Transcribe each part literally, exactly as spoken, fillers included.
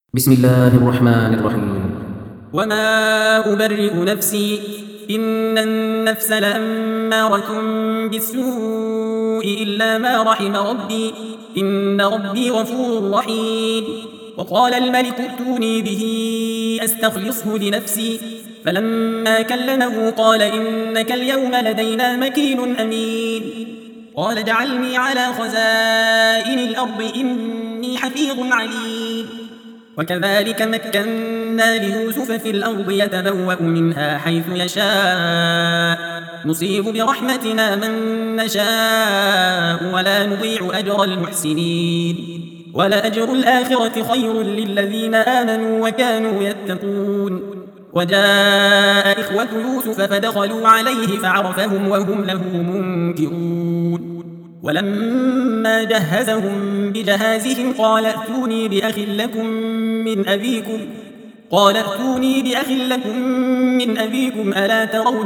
بسم الله الرحمن الرحيم. وما أبرئ نفسي إن النفس لأمارة بالسوء إلا ما رحم ربي إن ربي غفور رحيم. وقال الملك ائتوني به أستخلصه لنفسي فلما كلمه قال إنك اليوم لدينا مكين أمين. قال اجعلني على خزائن الأرض إني حفيظ عليم. وكذلك مكنا ليوسف في الأرض يتبوأ منها حيث يشاء نصيب برحمتنا من نشاء ولا نضيع أجر المحسنين ولأجر الآخرة خير للذين آمنوا وكانوا يتقون. وجاء إخوة يوسف فدخلوا عليه فعرفهم وهم له منكرون. ولما جهزهم بجهازهم قال ائتوني بأخ لكم من أبيكم قال ائتوني بأخ لكم من أبيكم ألا ترون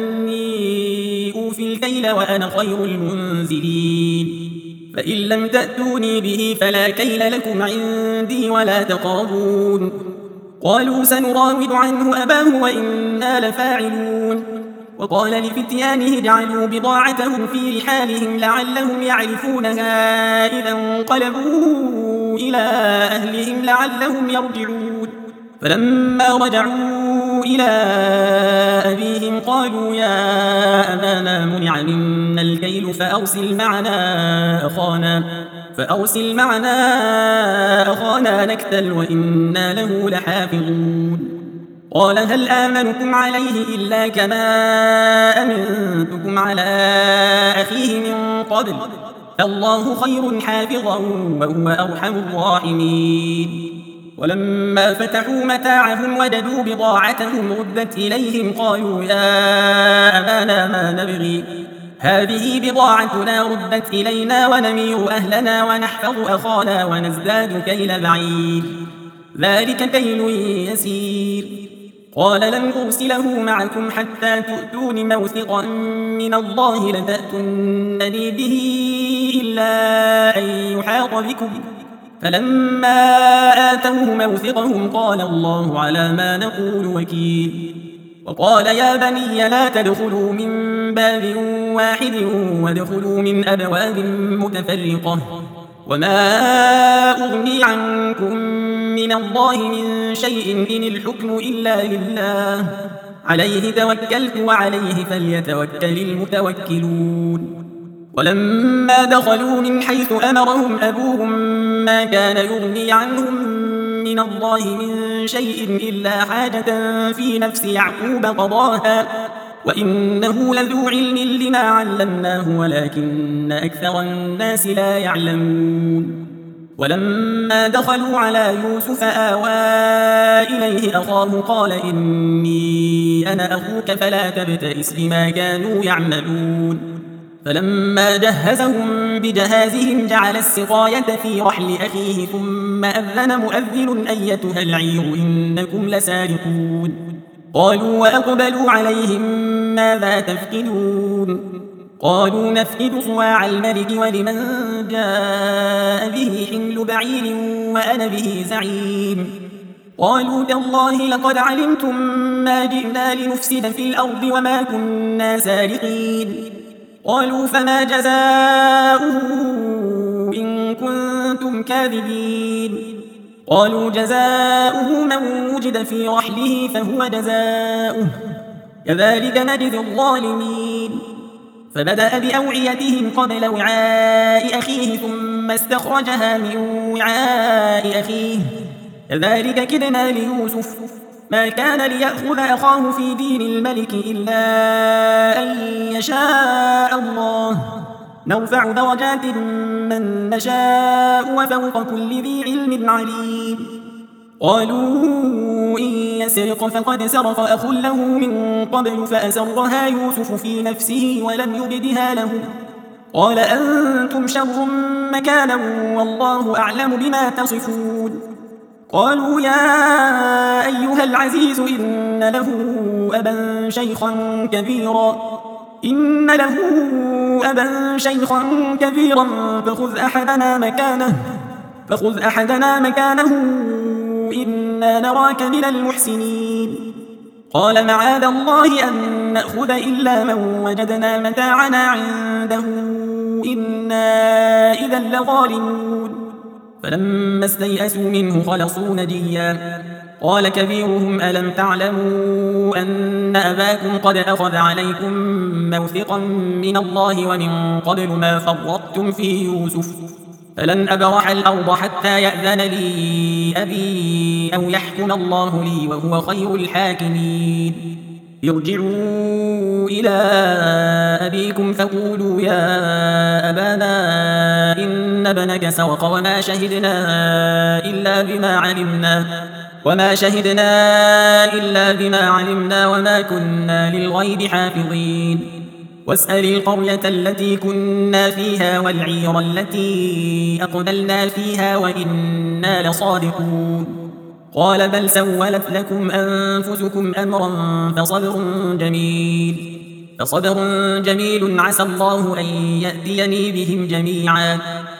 أني أوفي الكيل وأنا خير المنزلين فإن لم تأتوني به فلا كيل لكم عندي ولا تقربون. قالوا سنراود عنه أباه وإنا لفاعلون. وقال لفتيانه اجعلوا بضاعتهم في رحالهم لعلهم يعرفونها إذا انقلبوا إلى أهلهم لعلهم يرجعون. فلما رجعوا إلى أبيهم قالوا يا أبانا منع منا الكيل فأرسل معنا أخانا فأرسل معنا أخانا نكتل وإنا له لحافظون. قال هل آمنكم عليه إلا كما أمنتكم على أخيه من قبل فالله خير حافظا وهو أرحم الراحمين. ولما فتحوا متاعهم وجدوا بضاعتهم ردت إليهم قالوا يا أبانا ما نبغي هذه بضاعتنا ردت إلينا ونمير أهلنا ونحفظ أخانا ونزداد كيل بعير ذلك كيل يسير. قال لن أرسله معكم حتى تؤتون موثقا من الله لتأتونني به إلا أن يحاط بكم فلما آتوه موثقهم قال الله على ما نقول وكيل. وقال يا بني لا تدخلوا من باب واحد وادخلوا من أبواب متفرقة وما أغني عنكم من الله من شيء إن الحكم إلا لله عليه توكلت وعليه فليتوكل المتوكلون. ولما دخلوا من حيث أمرهم أبوهم ما كان يغني عنهم من الله من شيء إلا حاجة في نفس يعقوب قضاها وإنه لذو علم لما علمناه ولكن أكثر الناس لا يعلمون. ولما دخلوا على يوسف آوى إليه أخاه قال إني أنا أخوك فلا تبتئس بما كانوا يعملون. فلما جهزهم بجهازهم جعل السقاية في رحل أخيه ثم أذن مؤذن أيتها العير إنكم لسارقون. قالوا وأقبلوا عليهم ماذا تفقدون قالوا نفقد صواع الملك ولمن جاء به حمل بعير وأنا به زعيم. قالوا تالله لقد علمتم ما جئنا لنفسد في الأرض وما كنا سارقين. قالوا فما جزاؤه إن كنتم كاذبين. قالوا جزاؤه من وجد في رحله فهو جزاؤه كذلك نجزي الظالمين. فبدأ بأوعيتهم قبل وعاء أخيه ثم استخرجها من وعاء أخيه كذلك كدنا ليوسف ما كان ليأخذ أخاه في دين الملك إلا أن يشاء الله نرفع درجات من نشاء وفوق كل ذي علم عليم. قالوا إن يسرق فقد سرق أخ له من قبل فأسرها يوسف في نفسه ولم يبدها له قال أنتم شر مكانا والله أعلم بما تصفون. قالوا يا أيها العزيز إن له أبا شيخا كبيرا إن له أبا شيخا كبيرا فخذ أحدنا مكانه فخذ أحدنا مكانه إنا نراك من المحسنين. قال معاذ الله أن نأخذ إلا من وجدنا متاعنا عنده إنا إذا لظالمون. فلما استيئسوا منه خلصوا نجيا. قال كبيرهم ألم تعلموا أن أباكم قد أخذ عليكم موثقا من الله ومن قبل ما فرطتم في يوسف فلن أبرح الأرض حتى يأذن لي أبي أو يحكم الله لي وهو خير الحاكمين. ارجعوا إلى أبيكم فقولوا يا أبانا إن ابنك سرق وما شهدنا إلا بما علمنا وما شهدنا إلا بما علمنا وما كنا للغيب حافظين. واسأل القرية التي كنا فيها والعير التي أقبلنا فيها وإنا لصادقون. قال بل سولت لكم أنفسكم أمرا فصبر جميل فصبر جميل عسى الله أن يأتيني بهم جميعا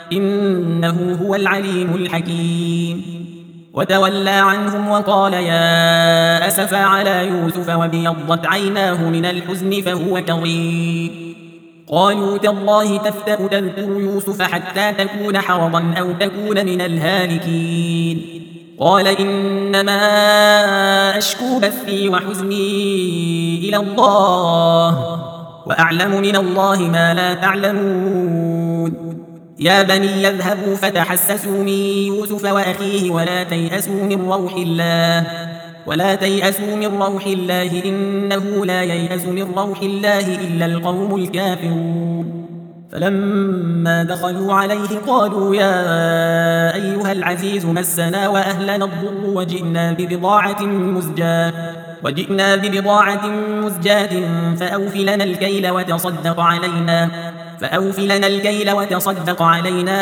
إنه هو العليم الحكيم. وتولى عنهم وقال يا أسفا على يوسف وابيضت عيناه من الحزن فهو كظيم. قالوا تالله تفتأ تذكر يوسف حتى تكون حرضا أو تكون من الهالكين. قال إنما أشكو بثي وحزني إلى الله وأعلم من الله ما لا تعلمون. يا بني يذهبوا فتحسسوا من يوسف وأخيه ولا تيأسوا من روح الله ولا تيأسوا من روح الله إنه لا ييأس من روح الله إلا القوم الكافرون. فلما دخلوا عليه قالوا يا أيها العزيز مسنا وأهلنا الضر وجئنا ببضاعة مزجاة وجئنا ببضاعة مزجاة فأوف لنا الكيل وتصدق علينا فأوف لنا الكيل وتصدق علينا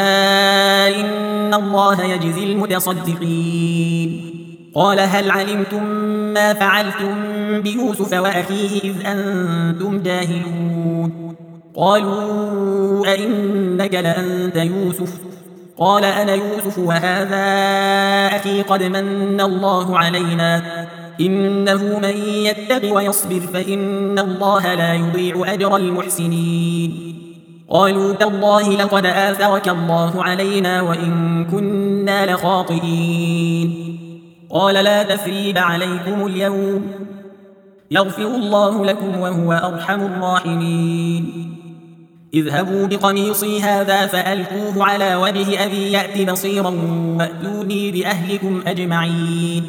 إن الله يجزي المتصدقين. قال هل علمتم ما فعلتم بيوسف وأخيه إذ أنتم جاهلون؟ قالوا أئنك لأنت يوسف؟ قال أنا يوسف وهذا أخي قد من الله علينا إنه من يتق ويصبر فإن الله لا يضيع أجر المحسنين. قالوا تالله لقد آثرك الله علينا وإن كنا لخاطئين. قال لا تثريب عليكم اليوم يغفر الله لكم وهو أرحم الراحمين. اذهبوا بقميصي هذا فألقوه على وجه أبي يأت بصيرا وأتوني بأهلكم أجمعين.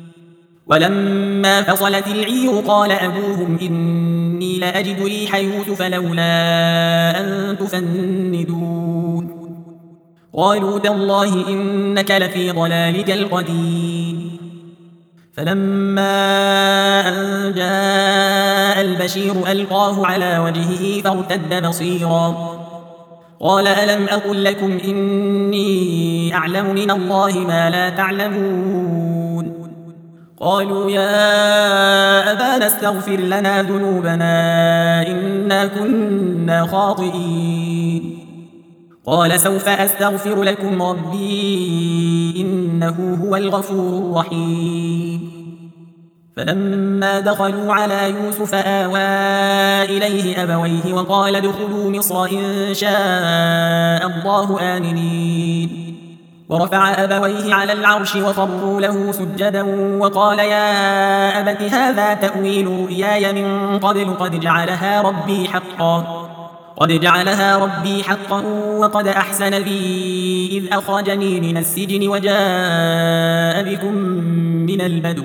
ولما فصلت العير قال أبوهم إني لأجد ريح يوسف لولا أن تفندون. قالوا تالله إنك لفي ضلالك القديم. فلما أن جاء البشير ألقاه على وجهه فارتد بصيرا قال ألم أقل لكم إني أعلم من الله ما لا تعلمون. قالوا يا أبانا استغفر لنا ذنوبنا إنا كنا خاطئين. قال سوف أستغفر لكم ربي إنه هو الغفور الرحيم. فلما دخلوا على يوسف آوى إليه أبويه وقال ادخلوا مصر إن شاء الله آمنين. ورفع أبويه على العرش وخروا له سجدا وقال يا أبت هذا تأويل رؤياي من قبل قد جعلها ربي حقا قد جعلها ربي حقا وقد أحسن بي إذ أخرجني من السجن وجاء بكم من البدو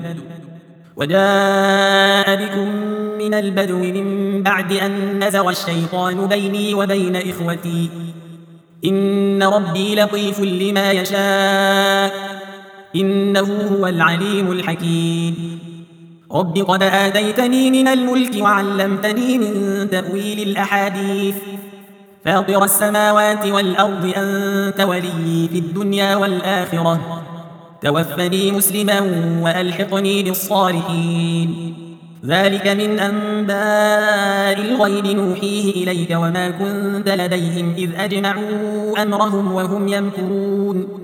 وجاء بكم من البدو من بعد أن نزغ الشيطان بيني وبين إخوتي إن ربي لطيف لما يشاء إنه هو العليم الحكيم. رب قد آتيتني من الملك وعلمتني من تأويل الأحاديث فاطر السماوات والأرض أنت ولي في الدنيا والآخرة توفني مسلما وألحقني بالصالحين. ذلك من أنباء الغيب نوحيه إليك وما كنت لديهم إذ أجمعوا أمرهم وهم يمكرون.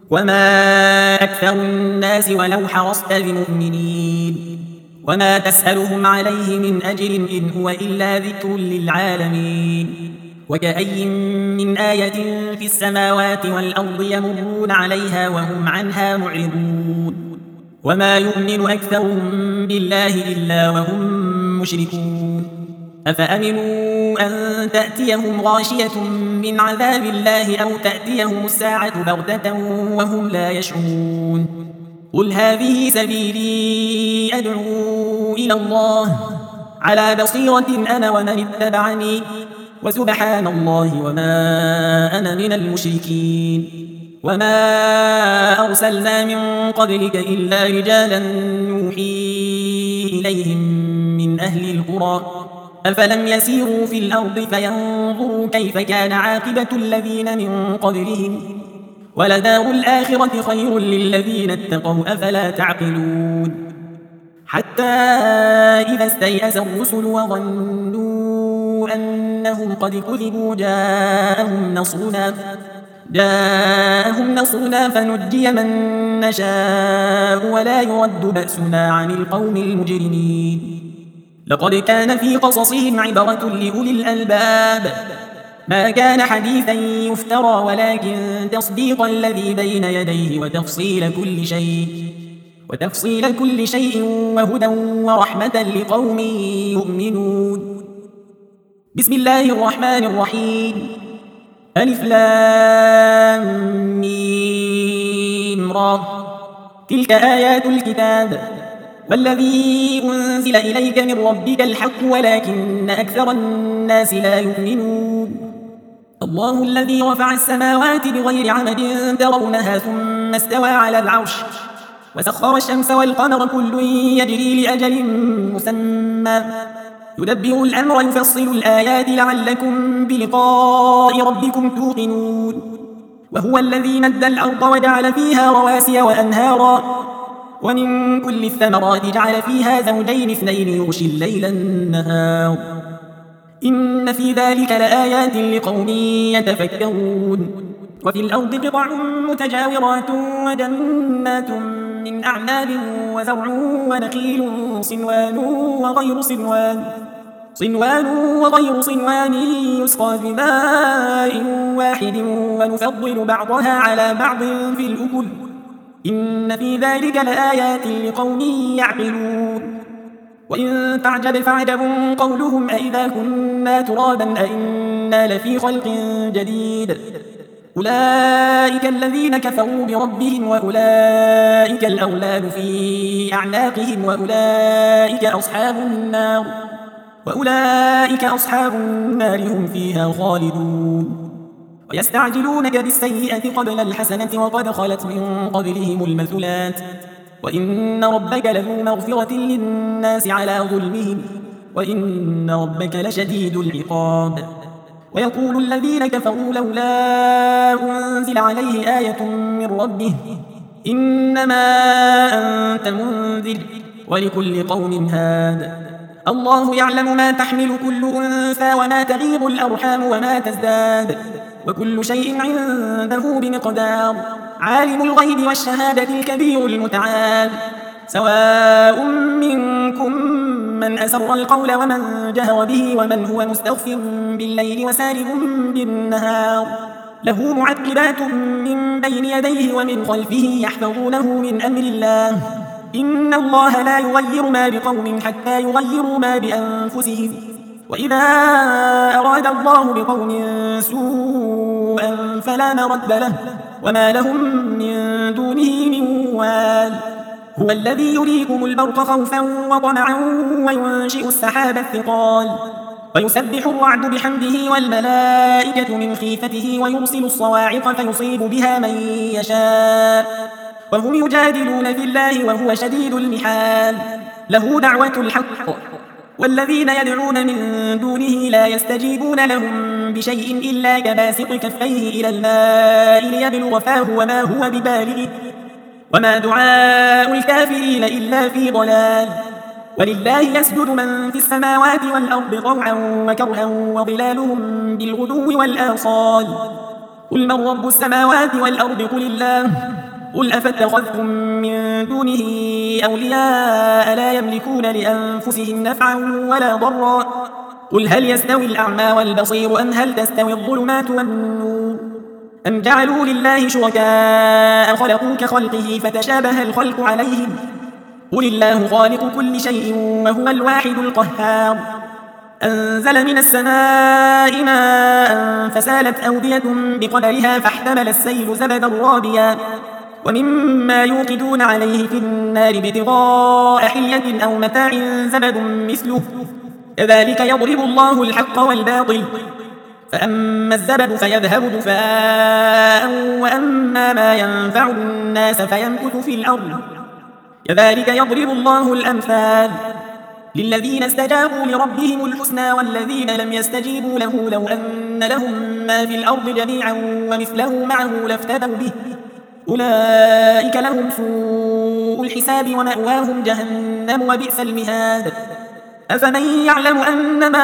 وما أكثر الناس ولو حرصت بمؤمنين وما تسألهم عليه من أجر إن هو إلا ذكر للعالمين وكأي من آية في السماوات والأرض يمرون عليها وهم عنها معرضون وما يؤمن أكثرهم بالله إلا وهم مشركون أفأمنوا أن تأتيهم غاشية من عذاب الله أو تأتيهم الساعة بغتة وهم لا يشعرون قل هذه سبيلي أدعو إلى الله على بصيرة أنا ومن اتبعني وسبحان الله وما أنا من المشركين وما أرسلنا من قبلك إلا رجالا نوحي إليهم من أهل القرى أفلم يسيروا في الأرض فينظروا كيف كان عاقبة الذين من قبلهم ولدار الآخرة خير للذين اتقوا أفلا تعقلون حتى إذا استيأس الرسل وظنوا أنهم قد كذبوا جاءهم نصرنا جاءهم نصرنا فنجي من نشاء ولا يرد بأسنا عن القوم المجرمين لقد كان في قصصهم عبرة لأولي الألباب ما كان حديثا يفترى ولكن تصديق الذي بين يديه وتفصيل كل شيء وتفصيل كل شيء وهدى ورحمة لقوم يؤمنون بسم الله الرحمن الرحيم ألف لام ميم را تلك آيات الكتاب والذي أنزل إليك من ربك الحق ولكن أكثر الناس لا يؤمنون الله الذي رفع السماوات بغير عمد ترونها ثم استوى على العرش وسخر الشمس والقمر كل يجري لأجل مسمى يدبر الأمر يفصل الآيات لعلكم بلقاء ربكم توقنون وهو الذي مد الأرض وجعل فيها رواسي وأنهارا ومن كل الثمرات جعل فيها زوجين اثنين يغشي الليل النهار إن في ذلك لآيات لقوم يتفكرون وفي الأرض قطع متجاورات وجنات من أعناب وزرع ونخيل صنوان وغير صنوان صنوان وغير صنوان يسقى بماء واحد ونفضل بعضها على بعض في الأكل إن في ذلك لآيات لقوم يعقلون وإن تعجب فعجب قولهم أئذا كنا ترابا أئنا لفي خلق جديد أولئك الذين كفروا بربهم وأولئك الأغلال في أعناقهم وأولئك أصحاب النار وأولئك أصحاب النار هم فيها خالدون ويستعجلونك بالسيئة قبل الحسنة وقد خلت من قبلهم المثلات وإن ربك لذو مغفرة للناس على ظلمهم وإن ربك لشديد العقاب ويقول الذين كفروا لولا أنزل عليه آية من ربه إنما أنت منذر ولكل قوم هاد الله يعلم ما تحمل كل أنثى وما تغيض الأرحام وما تزداد وكل شيء عنده بمقدار عالم الغيب والشهادة الكبير المتعال سواء منكم من أسر القول ومن جهر به ومن هو مستخف بالليل وسارب بالنهار له معقبات من بين يديه ومن خلفه يحفظونه من أمر الله إن الله لا يغير ما بقوم حتى يغيروا ما بأنفسهم وإذا أراد الله بقوم سوءا فلا مرد له وما لهم من دونه من وال هو الذي يريكم البرق خوفا وطمعا وينشئ السحاب الثقال ويسبح الرعد بحمده والملائكة من خيفته ويرسل الصواعق فيصيب بها من يشاء وهم يجادلون في الله وهو شديد المحال له دعوة الحق والذين يدعون من دونه لا يستجيبون لهم بشيء إلا كباسط كفيه إلى الماء ليبلغ فاه وما هو ببالغه وما دعاء الكافرين إلا في ضلال ولله يسجد من في السماوات والأرض طوعا وكرها وظلالهم بالغدو والآصال قل من رب السماوات والأرض قل الله قل أفاتخذتم من دونه أولياء لا يملكون لأنفسهم نفعا ولا ضرا قل هل يستوي الأعمى والبصير أم هل تستوي الظلمات والنور أم جعلوا لله شركاء خلقوا كخلقه فتشابه الخلق عليهم قل الله خالق كل شيء وهو الواحد القهار أنزل من السماء ماء فسالت أودية بقدرها فاحتمل السيل زبدا رابيا ومما يوقدون عليه في النار ابتغاء حلية أو متاع زبد مثله كذلك يضرب الله الحق والباطل فأما الزبد فيذهب دفاء وأما ما ينفع الناس فيمكث في الأرض كذلك يضرب الله الأمثال للذين استجابوا لربهم الحسنى والذين لم يستجيبوا له لو أن لهم ما في الأرض جميعا ومثله معه لافتدوا به أولئك لهم سوء الحساب ومأواهم جهنم وبئس المهاد أفمن يعلم أنما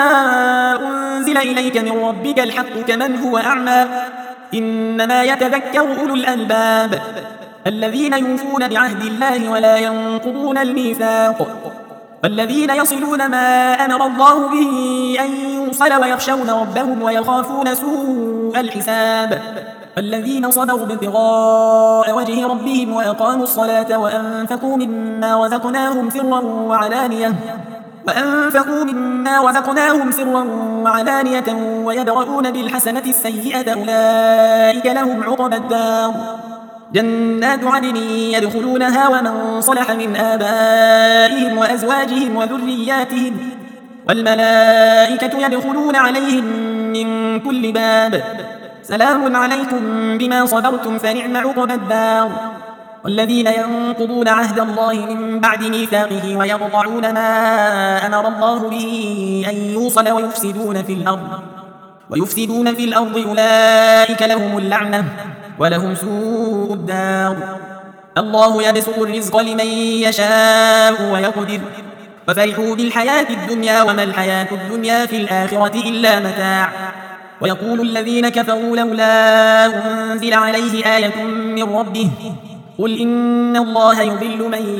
أنزل إليك من ربك الحق كمن هو أعمى إنما يتذكر أولو الألباب الذين يوفون بعهد الله ولا ينقضون الميثاق والذين يصلون ما أمر الله به أن يوصل ويخشون ربهم ويخافون سوء الحساب الذين صبروا ابتغاء وجه ربهم وأقاموا الصلاة وأنفقوا مما رزقناهم سرا وعلانية وأنفقوا مما رزقناهم سرا وعلانية ويدرؤون بالحسنة السيئة أولئك لهم عقبى الدار جنات عدن يدخلونها ومن صلح من آبائهم وأزواجهم وذرياتهم والملائكة يدخلون عليهم من كل باب سلام عليكم بما صبرتم فنعم عقبى الدار والذين ينقضون عهد الله من بعد ميثاقه ويقطعون ما أمر الله به أن يوصل ويفسدون في الأرض ويفسدون في الأرض أولئك لهم اللعنة ولهم سوء الدار الله يبسط الرزق لمن يشاء ويقدر وفرحوا بالحياة الدنيا وما الحياة الدنيا في الآخرة إلا متاع ويقول الذين كفروا لولا أنزل عليه آية من ربه قل إن الله يضل من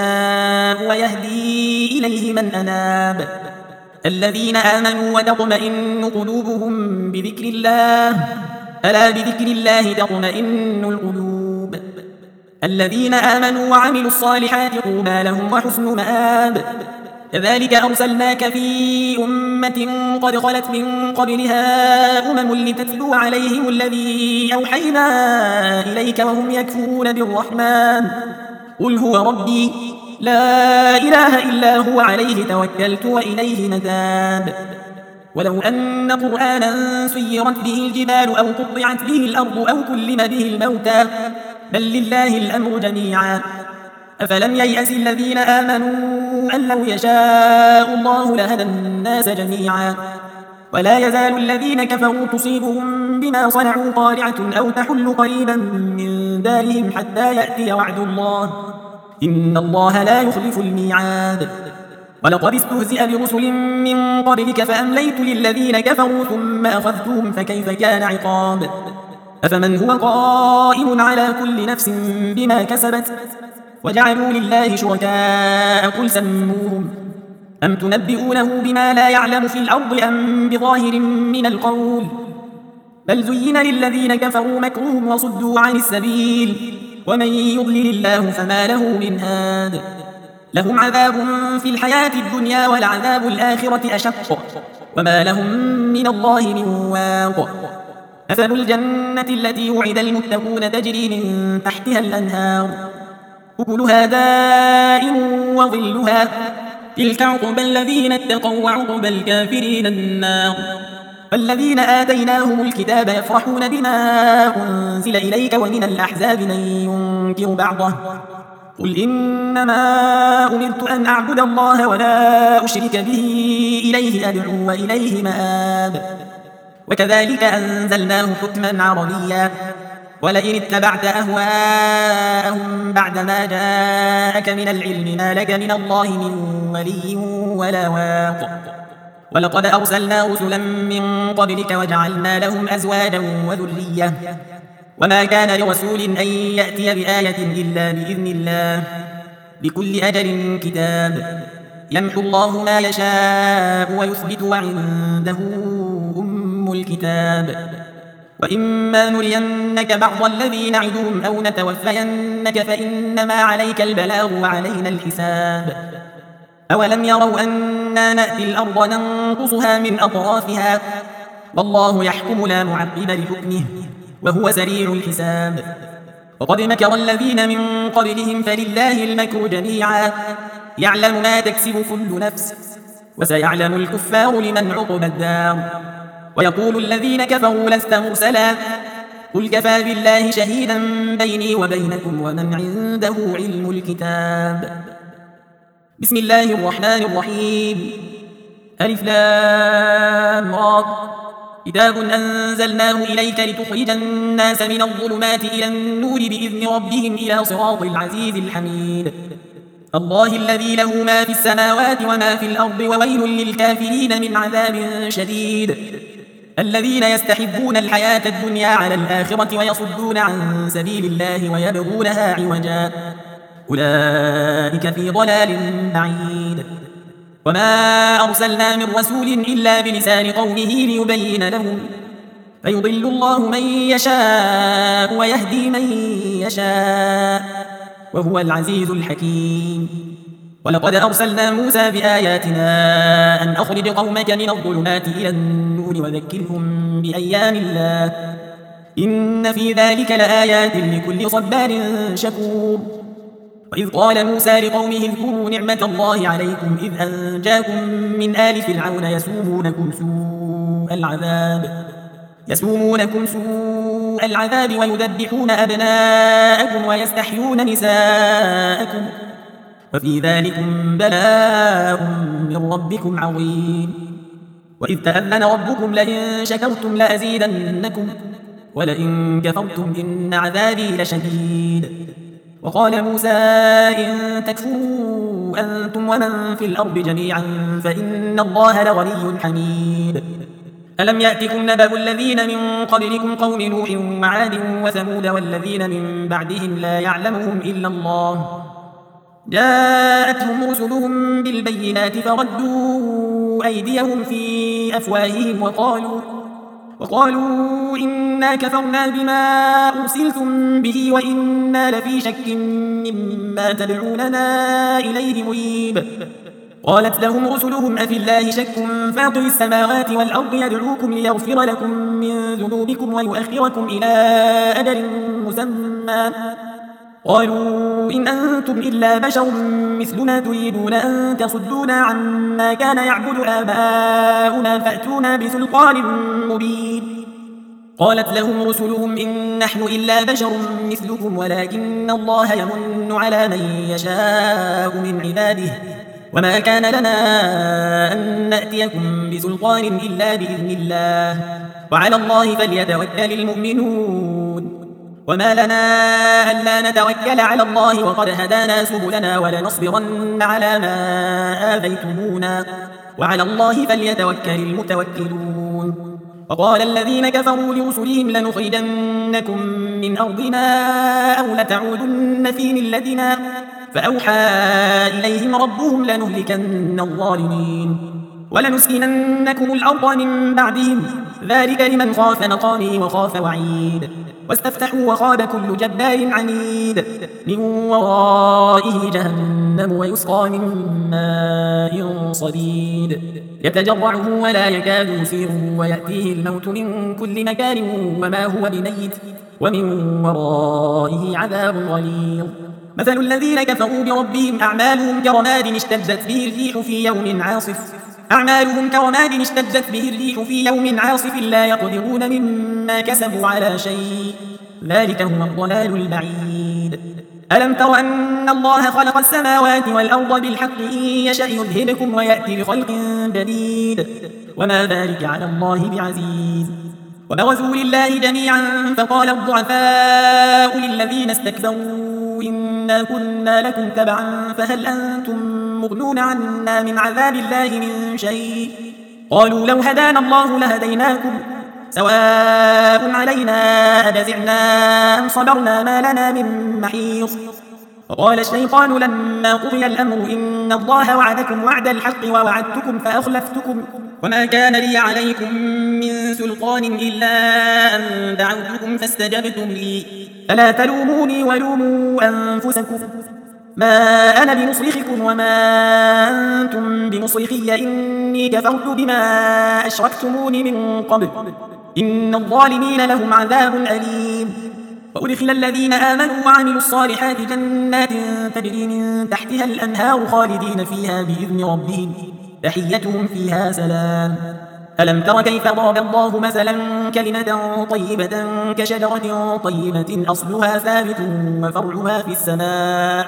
يشاء ويهدي إليه من أناب الذين آمنوا وتطمئن قلوبهم بذكر الله ألا بذكر الله تطمئن القلوب الذين آمنوا وعملوا الصالحات طوبى لهم وحسن مآب كذلك أرسلناك في أمة قد خلت من قبلها أمم لتتلو عليهم الذي أوحينا إليك وهم يكفرون بالرحمن قل هو ربي لا إله إلا هو عليه توكلت وإليه متاب ولو أن قرآنا سيرت به الجبال أو قطعت به الأرض أو كلم به الموتى بل لله الأمر جميعا أفلم ييأس الذين آمنوا أن لو يشاء الله لهدى الناس جميعا ولا يزال الذين كفروا تصيبهم بما صنعوا قارعة أو تحل قريبا من دارهم حتى يأتي وعد الله إن الله لا يخلف الميعاد ولقد استهزئ برسل من قبلك فأمليت للذين كفروا ثم أخذتهم فكيف كان عقاب أفمن هو قائم على كل نفس بما كسبت وجعلوا لله شركاء قل سموهم أم تنبئونه بما لا يعلم في الأرض أم بظاهر من القول بل زين للذين كفروا مكرهم وصدوا عن السبيل ومن يضلل الله فما له من هاد لهم عذاب في الحياة الدنيا والعذاب الآخرة أشق وما لهم من الله من واق مثل الجنة التي وعد المتقون تجري من تحتها الأنهار أكلها دائم وظلها تلك عقبى الذين اتقوا وعقبى الكافرين النار والذين آتيناهم الكتاب يفرحون بما أنزل إليك ومن الأحزاب من ينكر بعضه قل إنما أمرت أن أعبد الله ولا أشرك به إليه أدعو وإليه مآب وكذلك أنزلناه حكما عربيا ولئن اتبعت أهواءهم بعدما جاءك من العلم ما لك من الله من ولي ولا واق ولقد أرسلنا رسلا من قبلك وجعلنا لهم أزواجا وذرية وما كان لرسول أن يأتي بآية إلا بإذن الله لكل أجل كتاب يمحو الله ما يشاء ويثبت وعنده أم الكتاب وإما نرينك بعض الذي نعدهم أو نتوفينك فإنما عليك البلاغ وعلينا الحساب أولم يروا أنا نأتي الأرض ننقصها من أطرافها والله يحكم لا معقب لحكمه وهو سريع الحساب وقد مكر الذين من قبلهم فلله المكر جميعا يعلم ما تكسب كل نفس وسيعلم الكفار لمن عقب الدار ويقول الذين كفروا لست مرسلا قل كفى بالله شهيدا بيني وبينكم ومن عنده علم الكتاب بسم الله الرحمن الرحيم ألف لام را كتاب أنزلناه إليك لتخرج الناس من الظلمات إلى النور بإذن ربهم إلى صراط العزيز الحميد الله الذي له ما في السماوات وما في الأرض وويل للكافرين من عذاب شديد الذين يستحبون الحياة الدنيا على الآخرة ويصدون عن سبيل الله ويبغونها عوجا أولئك في ضلال بعيد وما أرسلنا من رسول إلا بلسان قومه ليبين لهم فيضل الله من يشاء ويهدي من يشاء وهو العزيز الحكيم ولقد أرسلنا موسى بآياتنا أن أخرج قومك من الظلمات إلى النور وذكرهم بأيام الله إن في ذلك لآيات لكل صبار شكور وإذ قال موسى لقومه اذكروا نعمة الله عليكم إذ أنجاكم من آل فرعون يسومونكم سوء العذاب يسومونكم سوء العذاب ويذبحون أبناءكم ويستحيون نساءكم وفي ذلكم بلاء من ربكم عظيم وإذ تأذن ربكم لئن شكرتم لأزيدنكم ولئن كفرتم إن عذابي لشديد وقال موسى إن تكفروا أنتم ومن في الأرض جميعا فإن الله لغني حميد ألم يأتكم نبأ الذين من قبلكم قوم نوح وعاد وثمود والذين من بعدهم لا يعلمهم إلا الله جاءتهم رسلهم بالبينات فردوا أيديهم في أفواههم وقالوا وقالوا إنا كفرنا بما أرسلتم به وإنا لفي شك مما تدعوننا إليه مريب قالت لهم رسلهم أفي الله شك فاطر السماوات والأرض يدعوكم ليغفر لكم من ذنوبكم ويؤخركم إلى أجل مسمى قالوا إن أنتم إلا بشر مثلنا تريدون أن تصدونا عما كان يعبد آباؤنا فأتونا بسلطان مبين قالت لهم رسلهم إن نحن إلا بشر مثلكم ولكن الله يمن على من يشاء من عباده وما كان لنا أن نأتيكم بسلطان إلا بإذن الله وعلى الله فليتوكل المؤمنون وما لنا ألا نتوكل على الله وقد هدانا سبلنا ولنصبرن على ما آذيتمونا وعلى الله فليتوكل المتوكلون وقال الذين كفروا لرسلهم لنخرجنكم من أرضنا أو لتعودن في ملتنا فأوحى إليهم ربهم لنهلكن الظالمين ولنسكننكم الأرض من بعدهم ذلك لمن خاف مقامي وخاف وعيد واستفتحوا وخاب كل جبار عنيد من ورائه جهنم ويسقى من ماء صديد يتجرعه ولا يكاد يسيره ويأتيه الموت من كل مكان وما هو بميت ومن ورائه عذاب غليظ مثل الذين كفروا بربهم أعمالهم كرماد اشتدت به الريح في يوم عاصف أعمالهم كرماد اشتدت به الريح في يوم عاصف لا يقدرون مما كسبوا على شيء ذلك هو الضلال البعيد ألم تر أن الله خلق السماوات والأرض بالحق إن يشأ يذهبكم ويأتي بخلق جديد وما ذلك على الله بعزيز وبرزوا لله جميعا فقال الضعفاء للذين استكبروا إنا كنا لكم تبعا فهل أنتم مغنون عنا من عذاب الله من شيء قالوا لو هدانا الله لهديناكم سواء علينا أجزعنا أم صبرنا ما لنا من محيص. وقال الشيطان لما قضي الأمر إن الله وعدكم وعد الحق ووعدتكم فأخلفتكم وما كان لي عليكم من سلطان إلا أن دعوتكم فاستجبتم لي فلا تلوموني ولوموا أنفسكم ما أنا بمصرخكم وما أنتم بمصرخي إني كفرت بما أشركتمون من قبل إن الظالمين لهم عذاب أليم. وأدخل الذين آمنوا وعملوا الصالحات جنات تجري من تحتها الأنهار خالدين فيها بإذن ربهم تحيتهم فيها سلام. ألم تر كيف ضرب الله مثلا كلمة طيبة كشجرة طيبة أصلها ثابت وفرعها في السماء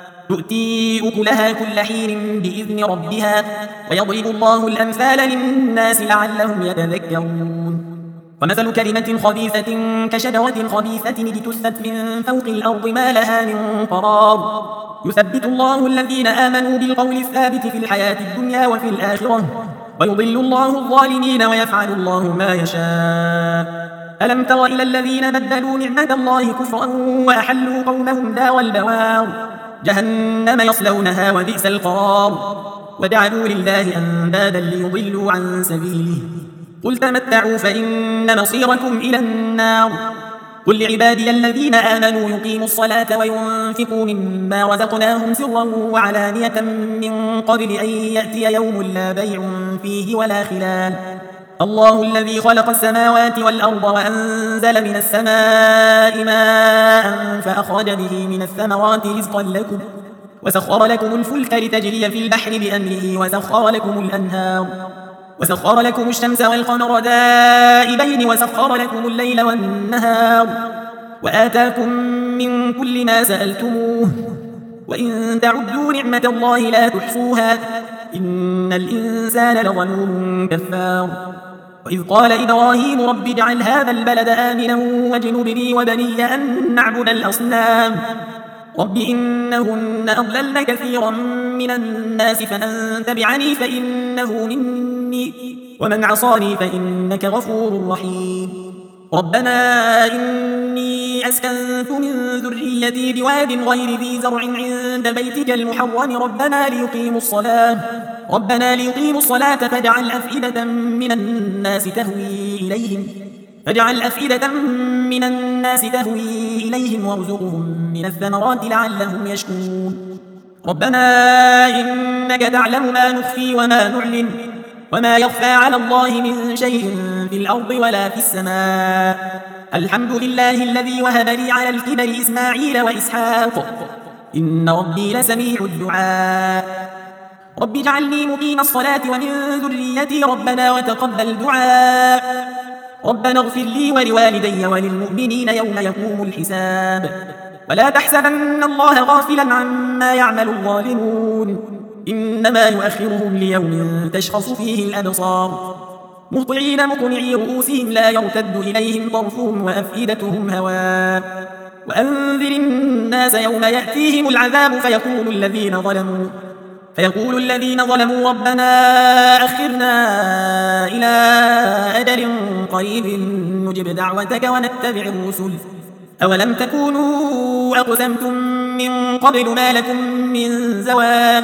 تؤتي أكلها كل حين بإذن ربها ويضرب الله الأمثال للناس لعلهم يتذكرون. ومثل كلمة خبيثة كشجرة خبيثة اجتثت من فوق الأرض ما لها من قرار يثبت الله الذين آمنوا بالقول الثابت في الحياة الدنيا وفي الآخرة ويضل الله الظالمين ويفعل الله ما يشاء. ألم تر إلى الذين بدلوا نعمة الله كفرا وأحلوا قومهم دار البوار جهنم يصلونها وبئس القرار وجعلوا لله أندادا ليضلوا عن سبيله قل تمتعوا فإن مصيركم إلى النار. قل لعبادي الذين آمنوا يقيموا الصلاة وينفقوا مما رزقناهم سرا وعلانية من قبل أن يأتي يوم لا بيع فيه ولا خلال. الله الذي خلق السماوات والأرض وأنزل من السماء ماء فأخرج به من الثمرات رزقا لكم وسخر لكم الفلك لتجري في البحر بأمره وسخر لكم الأنهار وسخر لكم الشمس والقمر دائبين وسخر لكم الليل والنهار وآتاكم من كل ما سألتموه وإن تعدوا نعمة الله لا تحصوها إن الإنسان لظلوم كفار. وإذ قال إبراهيم رب اجعل هذا البلد آمنا واجنبني وبني أن نعبد الأصنام رب إنهن أضللن كثيرا من الناس فمن تبعني فإنه مني ومن عصاني فإنك غفور رحيم. ربنا إني أسكنت من ذريتي بواد غير ذي زرع عند بيتك المحرم ربنا ليقيموا الصلاة ربنا ليقيموا الصلاة فاجعل أفئدة من الناس تهوي إليهم فاجعل أفئدة من الناس تهوي إليهم وارزقهم من الثمرات لعلهم يشكرون. ربنا إنك تعلم ما نخفي وما نعلن وما يخفى على الله من شيء في الأرض ولا في السماء الحمد لله الذي وهب لي على الكبر إسماعيل وإسحاق إن ربي لسميع الدعاء. رب اجعلني مقيم الصلاة ومن ذريتي ربنا وتقبل دعاء ربنا اغفر لي ولوالدي وللمؤمنين يوم يقوم الحساب. ولا تحسبن الله غافلا عما يعمل الظالمون إنما يؤخرهم ليوم تشخص فيه الأبصار مهطعين مقنعي رؤوسهم لا يرتد إليهم طرفهم وأفئدتهم هواء. وأنذر الناس يوم يأتيهم العذاب فيقول الذين ظلموا فيقول الذين ظلموا ربنا أخرنا إلى أجل قريب نجب دعوتك ونتبع الرسل أولم تكونوا أقسمتم من قبل ما لكم من زوال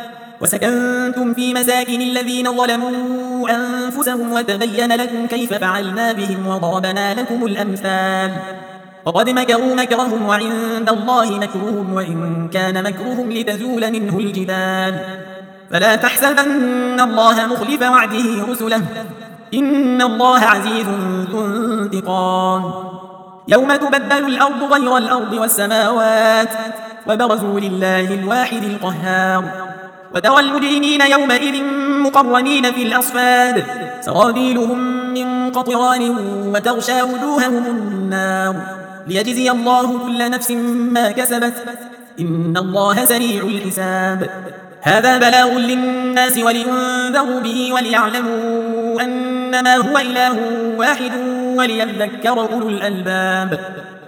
وسكنتم في مساكن الذين ظلموا أنفسهم وتبين لكم كيف فعلنا بهم وضربنا لكم الأمثال وقد مكروا مكرهم وعند الله مكرهم وإن كان مكرهم لتزول منه الجبال فلا تحسبن الله مخلف وعده رسله إن الله عزيز ذو انتقام. يوم تبدل الأرض غير الأرض والسماوات وبرزوا لله الواحد القهار وترى المجرمين يومئذ مقرنين في الأصفاد سرابيلهم من قطران وتغشى وجوههم النار ليجزي الله كل نفس ما كسبت إن الله سريع الحساب. هذا بلاغ للناس ولينذروا به وليعلموا أنما هو إله واحد وليذكر أولو الألباب.